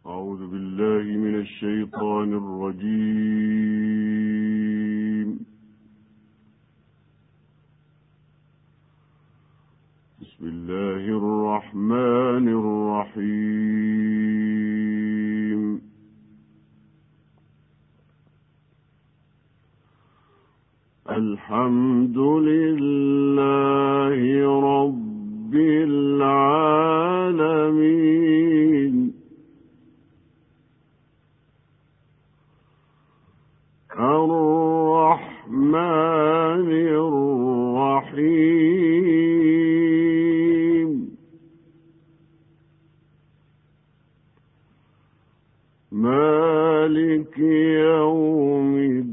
أعوذ بالله من الشيطان الرجيم. بسم الله الرحمن الرحيم. الحمد لله رب العالمين. الرحمن الرحيم. مالك يوم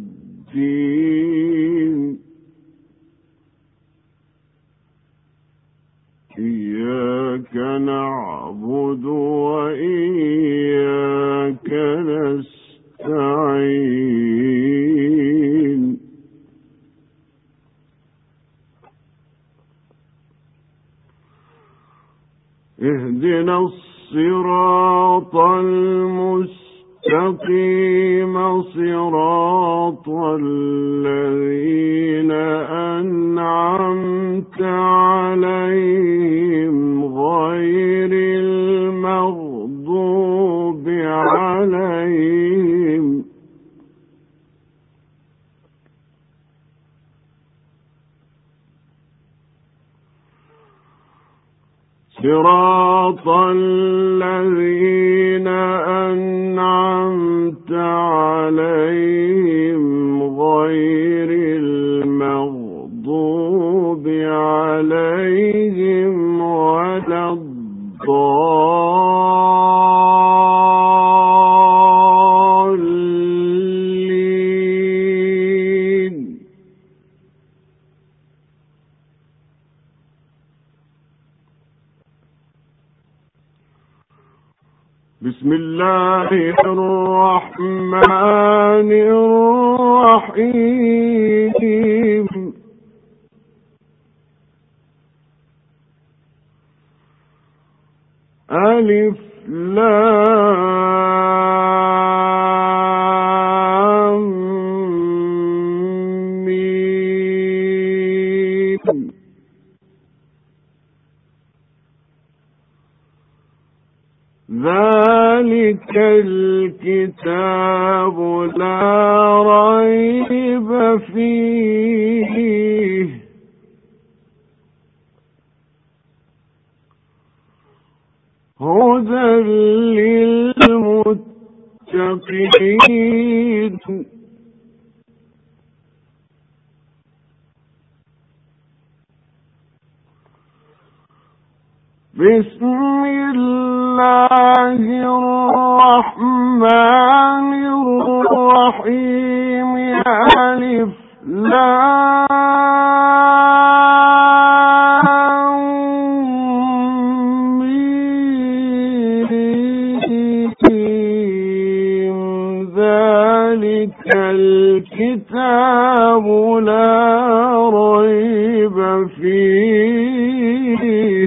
الدين. إياك نعبد وإياك نستعين. اهدنا الصراط المستقيم، صراط الذين أنعمت عليهم غير المغضوب عليهم. صراط الذين أنعمت عليهم غير المغضوب عليهم ولا الضالين. بسم الله الرحمن الرحيم. ألف لام ميم. ذلك الكتاب لا ريب فيه هدى للمتقين. بسم الله الرحمن الرحيم. ألف لام ميم. ذلك الكتاب لا ريب فيه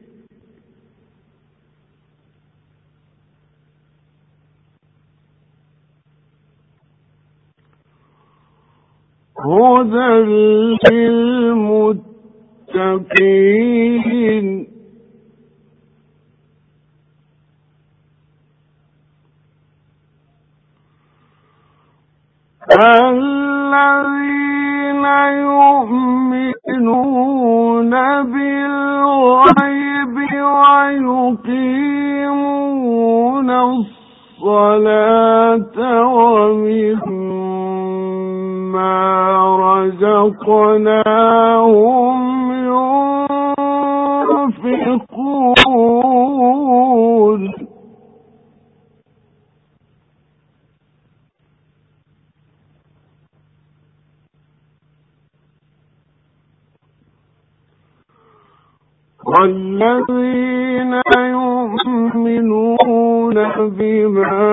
هدى للمتقين. الذين يؤمنون بالغيب ويقيمون الصلاة ومما رزقناهم ينفقون. والذين يؤمنون بما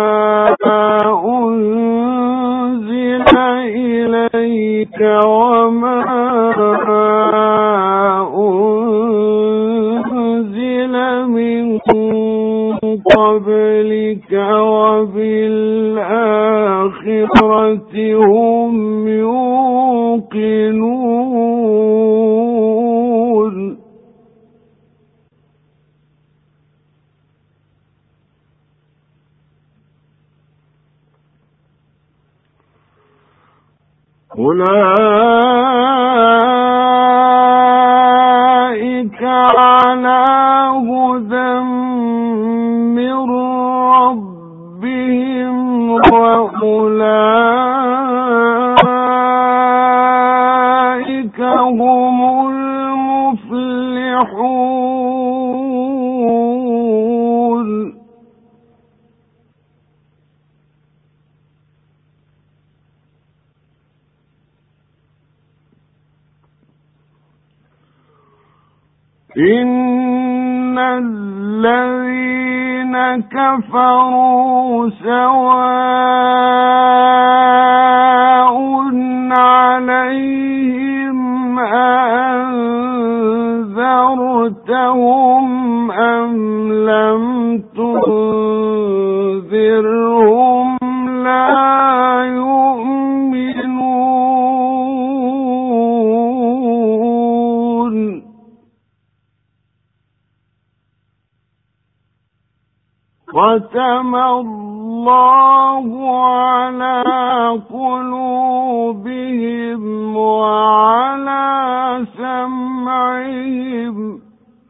أنزل إليك وما أنزل من قبلك وبالآخرة هم يوقنون أولئك على هدى من ربهم وأولئك هم المفلحون إن الذين كفروا سواء عليهم أنذرتهم أم لم تنذرهم لا يؤمنون ختم الله على قلوبهم وعلى سمعهم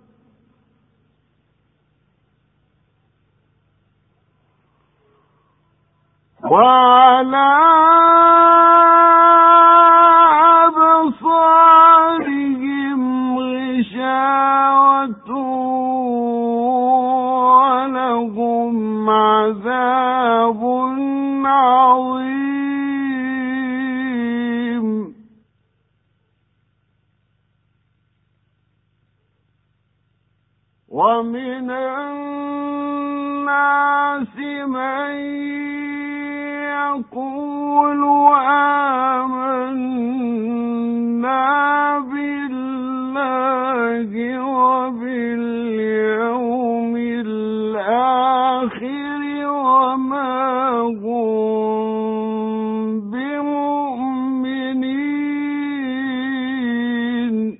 وعلى أبصارهم غشاوة ولهم عذاب عظيم ومن الناس من يقول آمنا بالله وباليوم الآخر وما هم بمؤمنين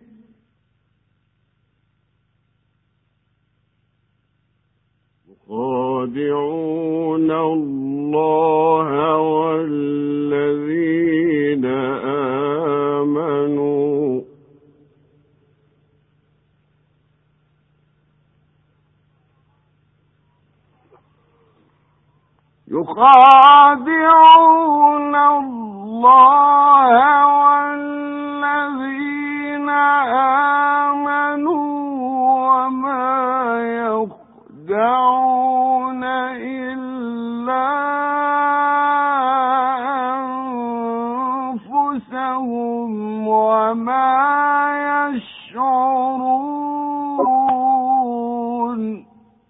يخادعون الله والذين آمنوا يخادعون الله والذين آمنوا وما يخدعون إلا أنفسهم وما يشعرون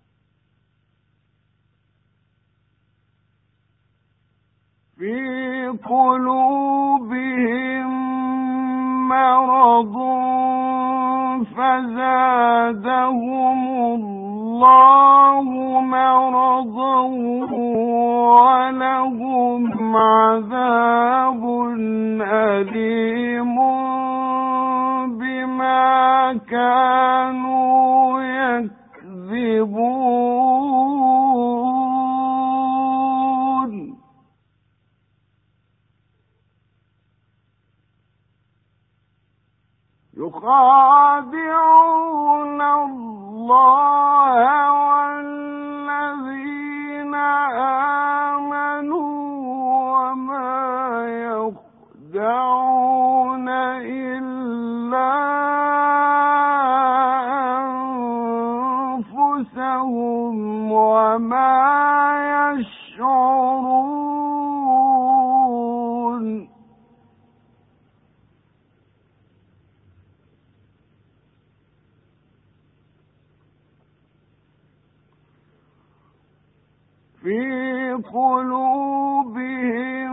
في قلوبهم مرض فزادهم الله مرضا ولهم عذاب أليم بما كانوا يكذبون يخادعون الله والذين آمنوا وما يخدعون إلا أنفسهم وما يشعرون في قلوبهم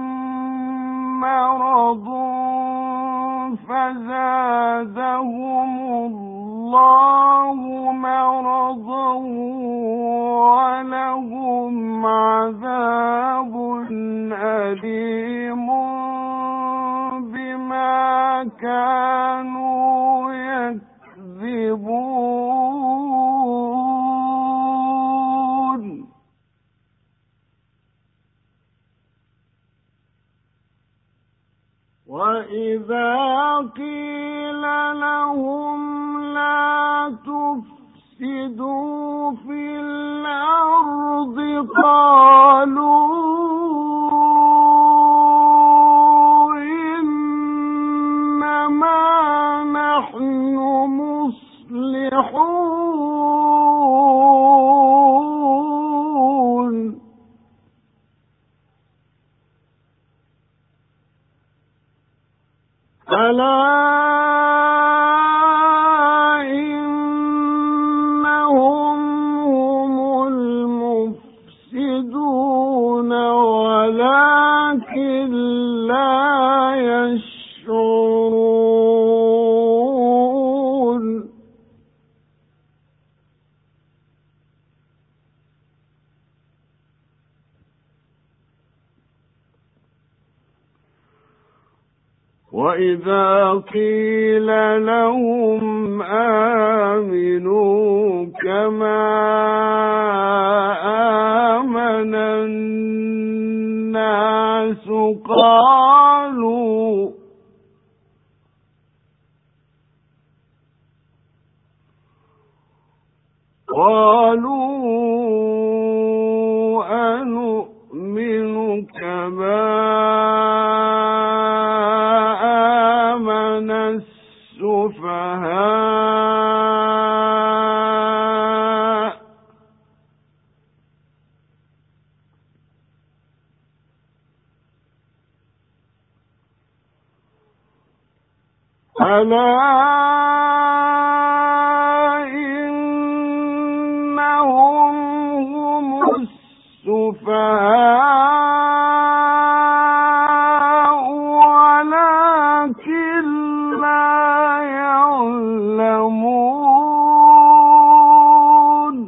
مرض فزادهم الله مرضا ولهم وإذا قيل لهم لا تفسدوا في الأرض قالوا إنما نحن مصلحون ألا إنهم هم المفسدون ولكن لا يشعرون وإذا قيل لهم آمنوا كما آمن الناس قالوا أنؤمن كما آمن السفهاء ألا إنهم هم السفهاء ولكن لا يعلمون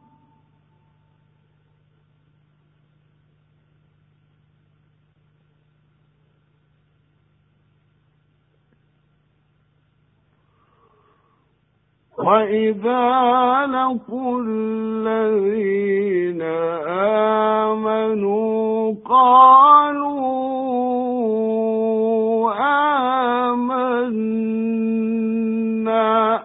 وإذا لقوا الذين آمنوا قالوا آمنا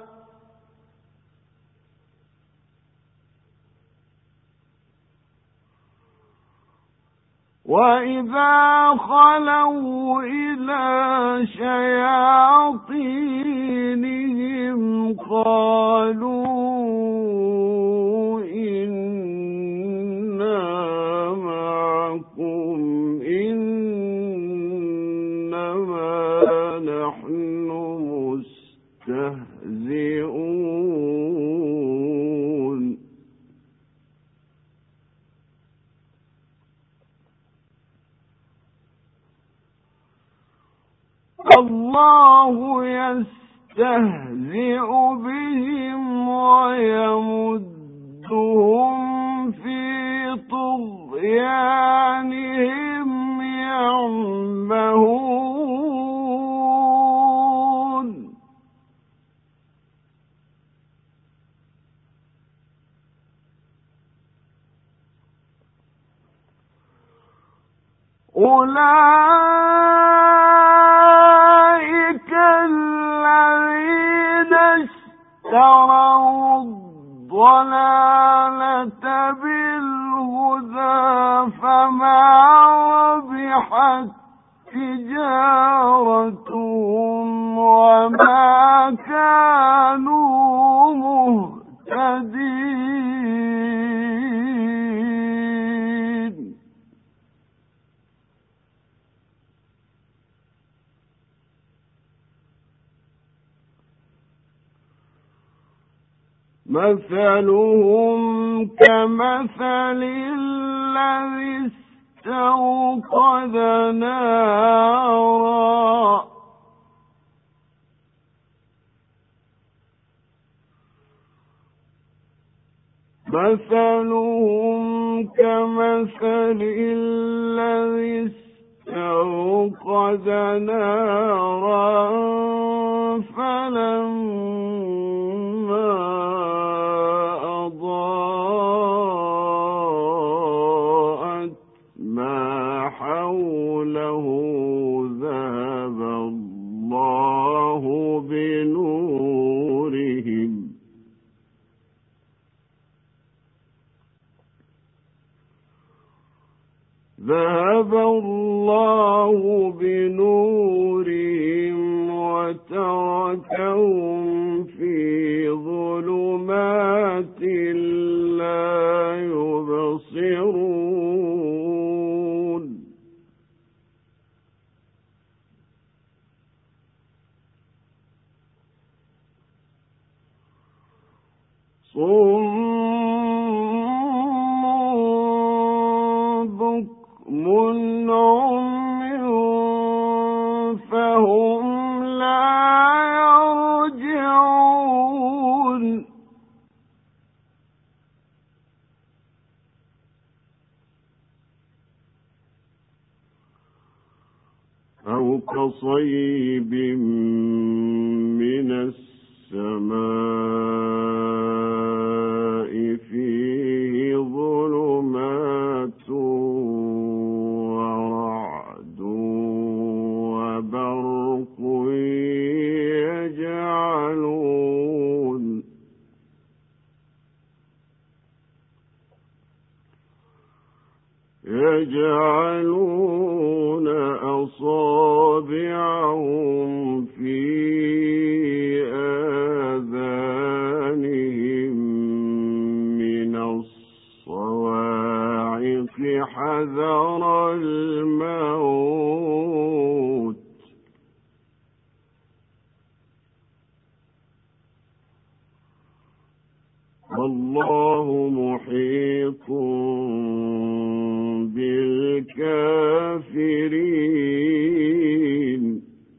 وإذا خلوا إلى شياطينهم قالوا إنا معكم إنما نحن مستهزئون الله يستهزئ بهم ويمدهم في طغيانهم يعمهون أولئك الذين اشتروا الضلالة بالهدى فما ربحت تجارتهم وما كانوا مهتدين مثلهم كمثل الذي استوقد نارا استوقد نارا فلما أضاءت ما حوله ذهب ذهب الله بنورهم وتركهم في ظلمات لا يبصرون بكم عمي فهم لا يرجعون أو كصيب من السماء فيه ظلمات ورعد وبرق يجعلون أصابعهم في آذانهم من الصواعق حذر الموت والله محيط بالكافرين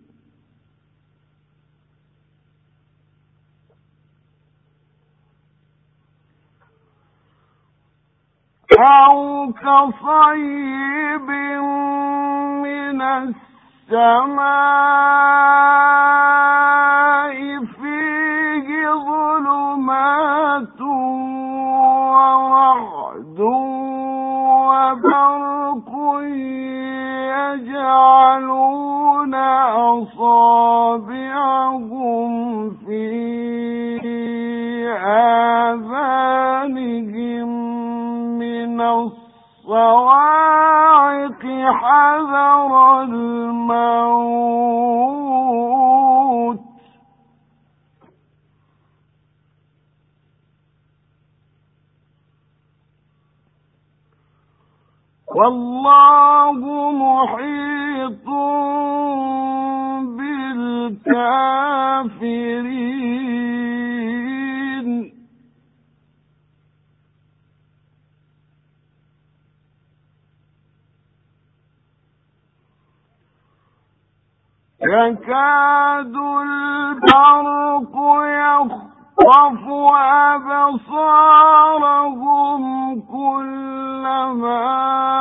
أو كصيب من السماء فيه ظلمات ورعد وبرق يجعلون أصابعهم في آذانهم من الصواعق حذر الموت والله محيط بالكافرين يكاد البرق يخطف أبصارهم كلما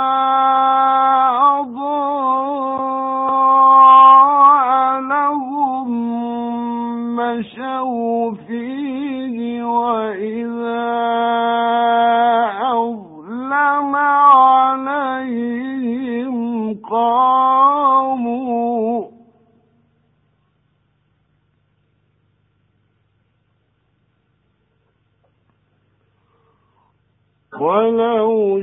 أضاء لهم مشوا فيه وإذا أظلم عليهم قاموا ولو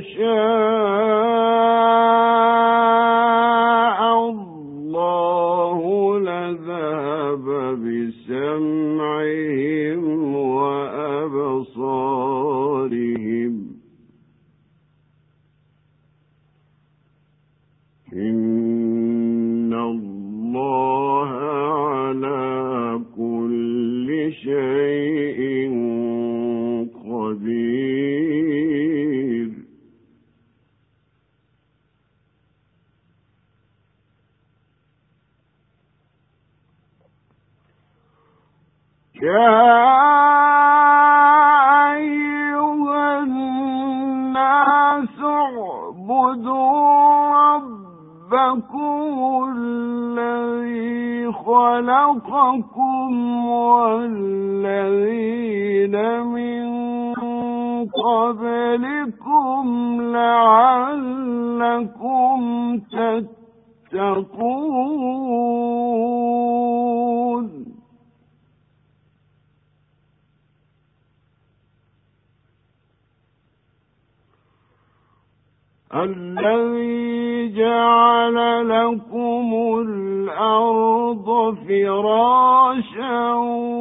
شاء الله لذهب بسمعهم وأبصارهم إن الله على كل شيء قدير يا أيها الناس اعبدوا ربكم الذي خلقكم والذين من قبلكم لعلكم تتقون الذي جعل لكم الأرض فراشا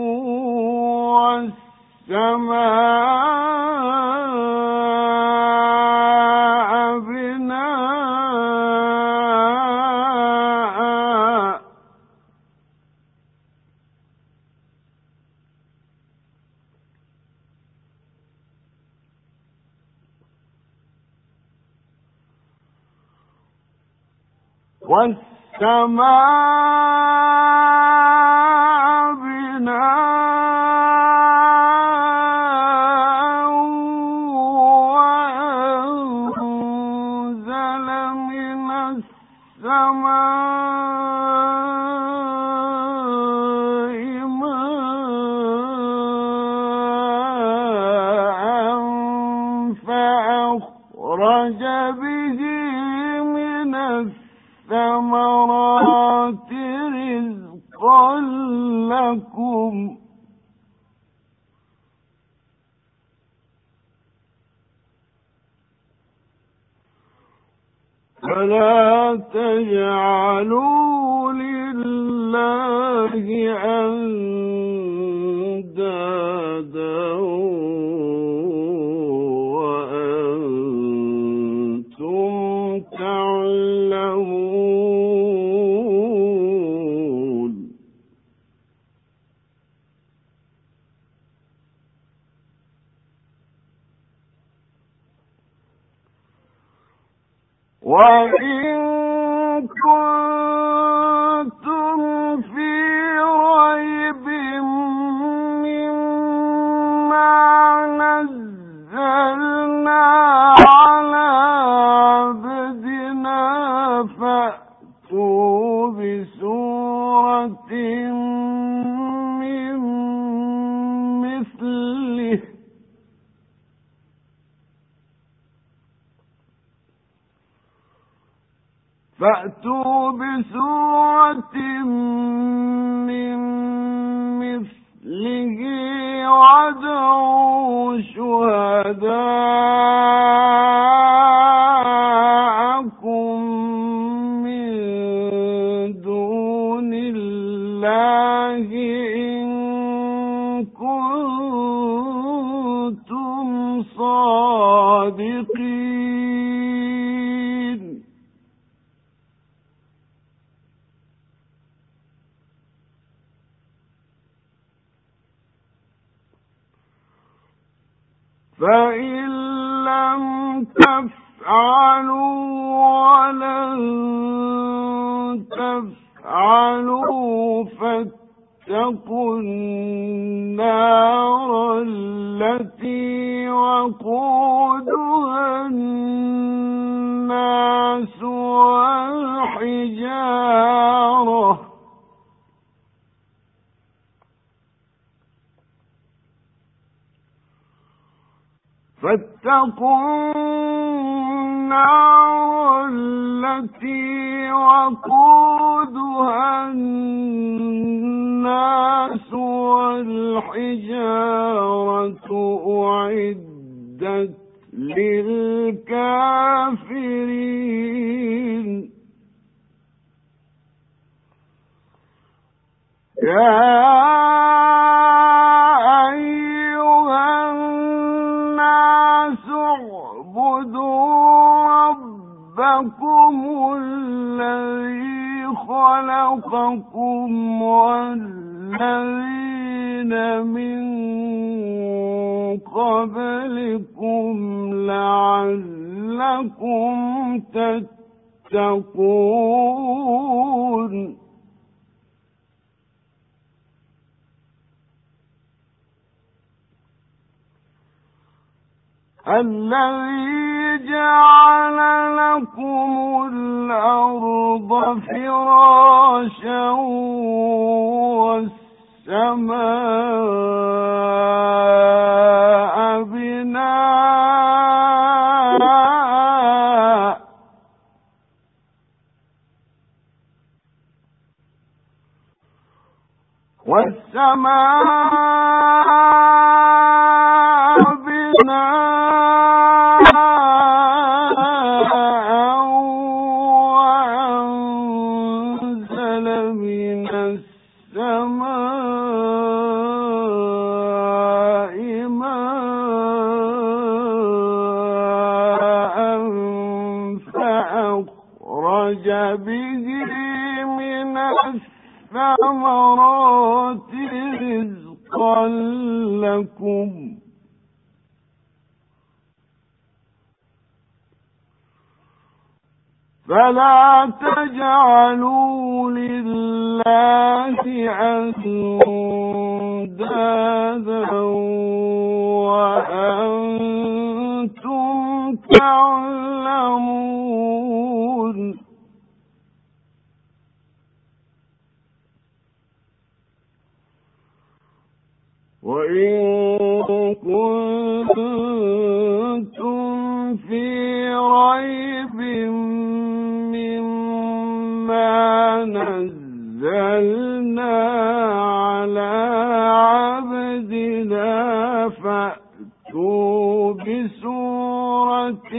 والسماء بناء وأنزل من السماء ماء فأخرج به من الثمرات رزقا لكم فلا تجعلوا لله أندادا وأنتم تعلمون وإن كنتم في ريب مما نزلنا على عبدنا فأتوا بسورة من مثله من مثله وادعوا شهداءكم من دون الله إن كنتم صادقين فإن لم تفعلوا ولن تفعلوا فاتقوا النار التي وقودها الناس والحجارة فاتقوا النار التي وقودها الناس والحجارة أعدت للكافرين يا اعبدوا ربكم الذي خلقكم والذين من قبلكم لعلكم تتقون الذي جعل لكم الأرض فراشا والسماء بناء أخرج به من الثمرات رزقا لكم فلا تجعلوا لله أندادا وأنتم تعلمون وإن كنتم في ريب مما نزلنا على عبدنا فأتوا بسورة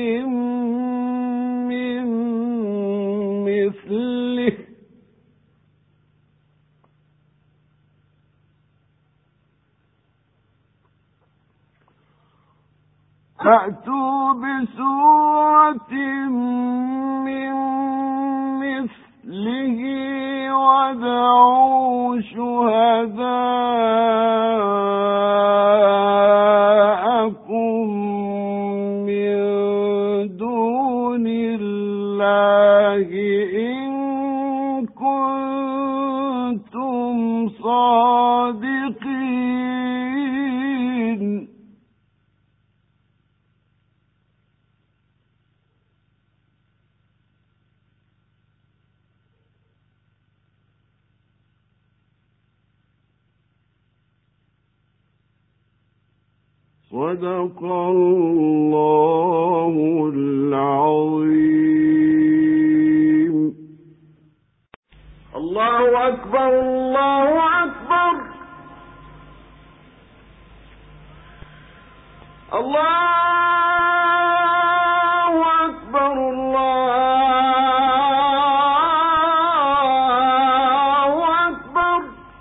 من مثله من مثله وادعوا شهداءكم من دون الله إن كنتم صادقين صدق الله العظيم. الله أكبر الله أكبر الله أكبر الله أكبر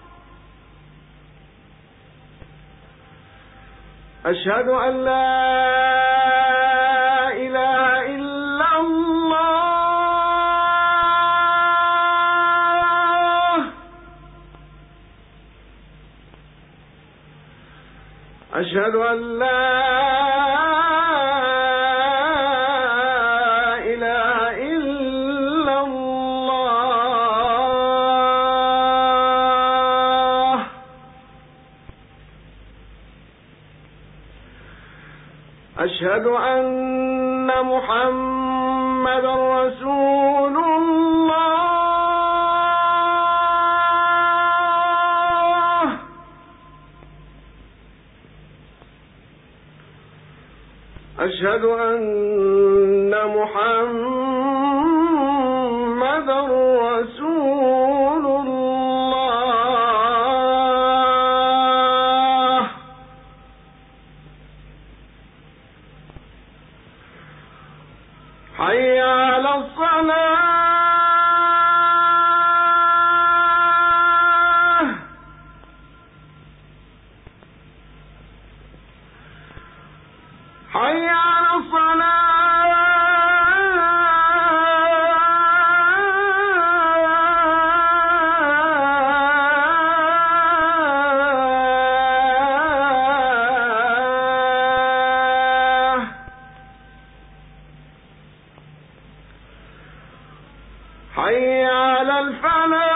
أشهد أن لا إله إلا الله أشهد أن لا إله إلا الله أشهد أن محمدا رسول الله أشهد أن محمدا رسول الله حي على الصلاة حي على الصلاة حي على الفلاح